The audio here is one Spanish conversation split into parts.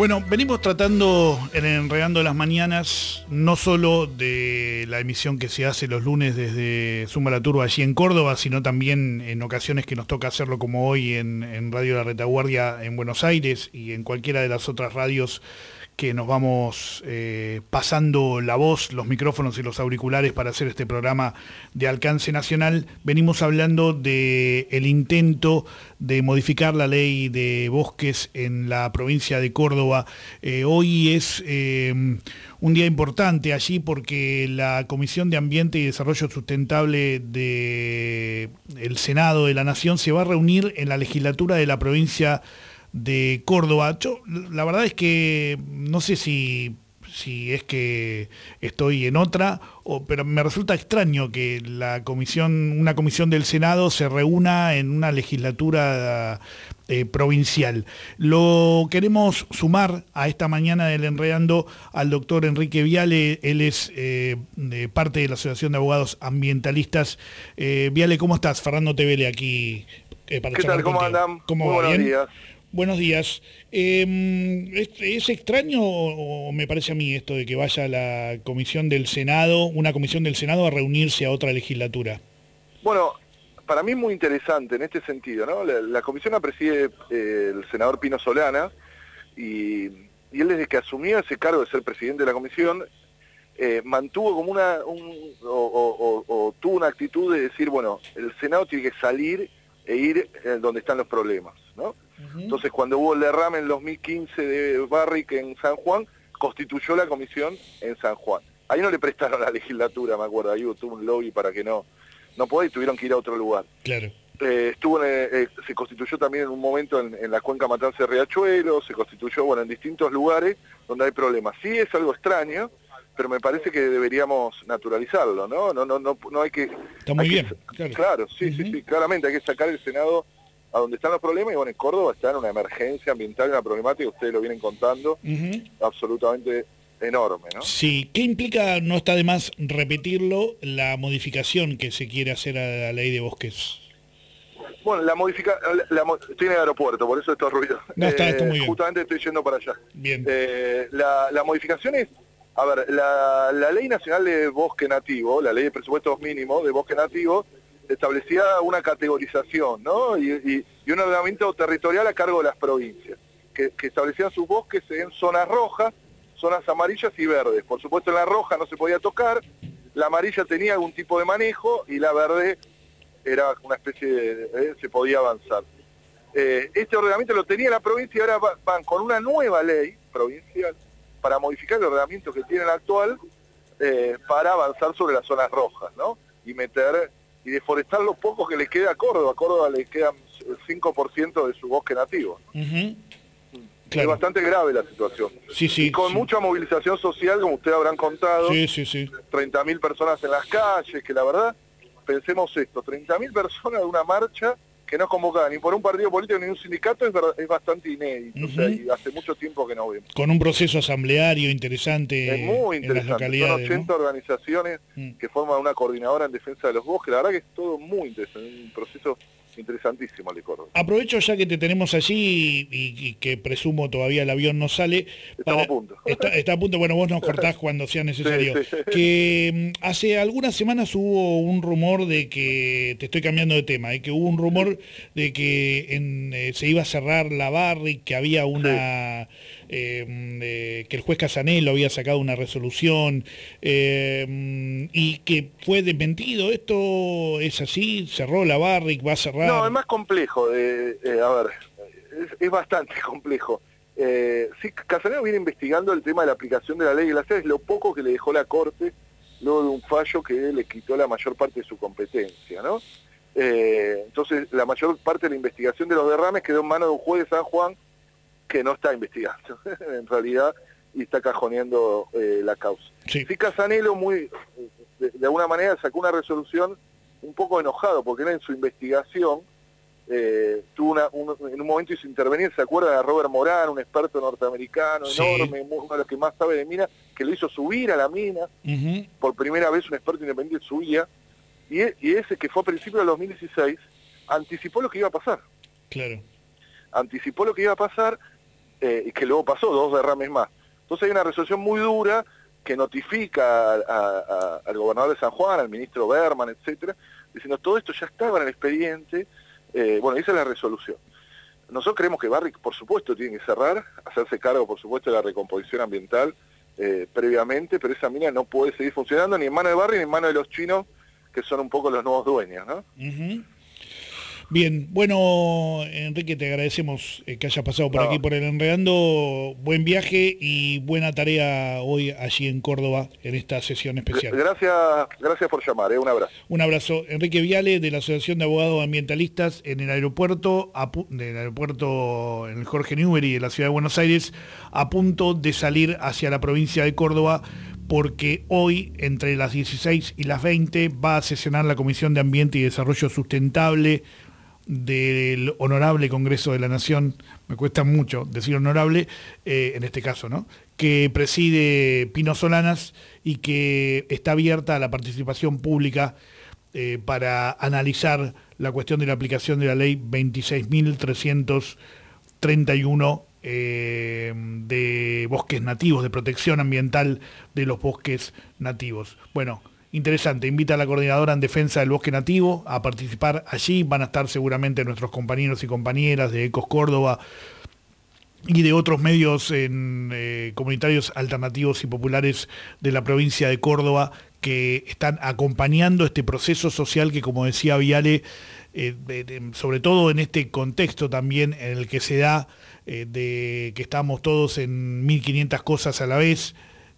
Bueno, venimos tratando en Enredando las Mañanas, no solo de la emisión que se hace los lunes desde Zumba la Turba allí en Córdoba, sino también en ocasiones que nos toca hacerlo como hoy en Radio La Retaguardia en Buenos Aires y en cualquiera de las otras radios que nos vamos pasando la voz, los micrófonos y los auriculares para hacer este programa de alcance nacional. Venimos hablando del intento de modificar la ley de bosques en la provincia de Córdoba. Hoy es un día importante allí porque la Comisión de Ambiente y Desarrollo Sustentable del Senado de la Nación se va a reunir en la legislatura de la provincia de Córdoba. Yo, la verdad es que no sé si es que estoy en otra, pero me resulta extraño que una comisión del Senado se reúna en una legislatura provincial. Lo queremos sumar a esta mañana del Enredando al doctor Enrique Viale. Él es parte de la Asociación de Abogados Ambientalistas. Viale, ¿cómo estás? Fernando Tevele aquí para ¿Qué tal? ¿Cómo andan? ¿Cómo va? Buenos ¿Bien? días. Buenos días. ¿Es extraño o me parece a mí esto de que vaya la comisión del Senado, una comisión del Senado a reunirse a otra legislatura? Bueno, para mí es muy interesante en este sentido, ¿no? La comisión la preside el senador Pino Solana y él desde que asumió ese cargo de ser presidente de la comisión mantuvo como tuvo una actitud de decir, bueno, el Senado tiene que salir e ir donde están los problemas, ¿no? Entonces, cuando hubo el derrame en 2015 de Barrick en San Juan, constituyó la comisión en San Juan. Ahí no le prestaron la legislatura, me acuerdo, ahí tuvo un lobby para que no podía y tuvieron que ir a otro lugar. Claro. Se constituyó también en un momento en la cuenca Matanza de Riachuelo, se constituyó, bueno, en distintos lugares donde hay problemas. Sí es algo extraño, pero me parece que deberíamos naturalizarlo, ¿no? No hay que... Está muy bien, claro. Claro, sí, claramente hay que sacar el Senado a donde están los problemas, y bueno, en Córdoba está en una emergencia ambiental, una problemática, ustedes lo vienen contando, absolutamente enorme, ¿no? Sí, ¿qué implica, no está de más repetirlo, la modificación que se quiere hacer a la ley de bosques? Bueno, estoy en el aeropuerto, por eso estos ruidos. No, está muy bien. Justamente estoy yendo para allá. Bien. La modificación es, a ver, la Ley Nacional de Bosque Nativo, la Ley de Presupuestos Mínimos de Bosque Nativo, establecía una categorización, ¿no? Y un ordenamiento territorial a cargo de las provincias, que establecían sus bosques en zonas rojas, zonas amarillas y verdes. Por supuesto, en la roja no se podía tocar, la amarilla tenía algún tipo de manejo y la verde era una especie de... se podía avanzar. Este ordenamiento lo tenía la provincia y ahora van con una nueva ley provincial para modificar el ordenamiento que tiene el actual para avanzar sobre las zonas rojas, ¿no? Y deforestar lo poco que le queda a Córdoba. A Córdoba le quedan el 5% de su bosque nativo. Claro. Es bastante grave la situación. Sí, y con mucha movilización social, como ustedes habrán contado, Sí. 30.000 personas en las calles, que la verdad, pensemos esto, 30.000 personas de una marcha que no es convocada ni por un partido político ni un sindicato, es bastante inédito, o sea, y hace mucho tiempo que no vemos. Con un proceso asambleario interesante. Es muy interesante, en las localidades, son 80 ¿no? organizaciones que forman una coordinadora en defensa de los bosques, la verdad que es todo muy interesante, un proceso interesantísimo el de Córdoba. Aprovecho ya que te tenemos allí y que presumo todavía el avión no sale. Estamos a punto. Está a punto, bueno, vos nos cortás cuando sea necesario. Sí. Que hace algunas semanas hubo un rumor de que, te estoy cambiando de tema, que hubo un rumor de que se iba a cerrar la Barrick, que había una... que el juez Casanelo había sacado una resolución y que fue desmentido. ¿Esto es así? ¿Cerró la Barrick? ¿Va a cerrar? No, es más complejo. Es bastante complejo. Sí, Casanelo viene investigando el tema de la aplicación de la ley de las es lo poco que le dejó la Corte luego de un fallo que le quitó la mayor parte de su competencia, ¿no? Entonces, la mayor parte de la investigación de los derrames quedó en manos de un juez de San Juan que no está investigando, en realidad, y está cajoneando la causa. Sí, Casanelo de alguna manera sacó una resolución un poco enojado, porque él en su investigación en un momento hizo intervenir, ¿se acuerdan de Robert Morán, un experto norteamericano enorme, uno de los que más sabe de mina, que lo hizo subir a la mina? Por primera vez un experto independiente subía, y ese que fue a principios del 2016, anticipó lo que iba a pasar. Claro. Anticipó lo que iba a pasar, y que luego pasó 2 derrames más. Entonces hay una resolución muy dura que notifica al gobernador de San Juan, al ministro Berman, etcétera, diciendo todo esto ya estaba en el expediente. Bueno, esa es la resolución. Nosotros creemos que Barrick, por supuesto, tiene que cerrar, hacerse cargo, por supuesto, de la recomposición ambiental previamente, pero esa mina no puede seguir funcionando ni en manos de Barrick ni en manos de los chinos, que son un poco los nuevos dueños, ¿no? Bien, bueno, Enrique, te agradecemos que hayas pasado por aquí por el Enredando. Buen viaje y buena tarea hoy allí en Córdoba en esta sesión especial. Gracias por llamar, un abrazo. Un abrazo. Enrique Viale, de la Asociación de Abogados Ambientalistas en el aeropuerto, en el Jorge Newbery de la Ciudad de Buenos Aires, a punto de salir hacia la provincia de Córdoba, porque hoy, entre las 16 y las 20, va a sesionar la Comisión de Ambiente y Desarrollo Sustentable del Honorable Congreso de la Nación, me cuesta mucho decir honorable, en este caso, ¿no?, que preside Pino Solanas y que está abierta a la participación pública para analizar la cuestión de la aplicación de la ley 26.331 de bosques nativos, de protección ambiental de los bosques nativos. Bueno, interesante, invita a la coordinadora en defensa del bosque nativo a participar allí. Van a estar seguramente nuestros compañeros y compañeras de Ecos Córdoba y de otros medios comunitarios alternativos y populares de la provincia de Córdoba, que están acompañando este proceso social que, como decía Viale, sobre todo en este contexto también en el que se da, de que estamos todos en 1500 cosas a la vez,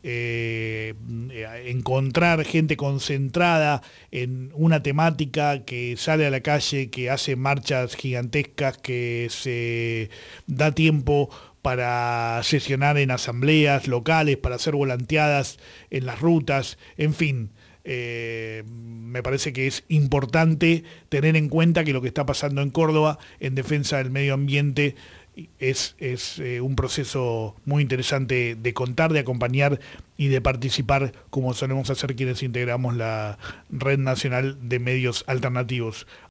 encontrar gente concentrada en una temática, que sale a la calle, que hace marchas gigantescas, que se da tiempo para sesionar en asambleas locales, para hacer volanteadas en las rutas, en fin. Me parece que es importante tener en cuenta que lo que está pasando en Córdoba en defensa del medio ambiente es un proceso muy interesante de contar, de acompañar y de participar, como solemos hacer quienes integramos la Red Nacional de Medios Alternativos.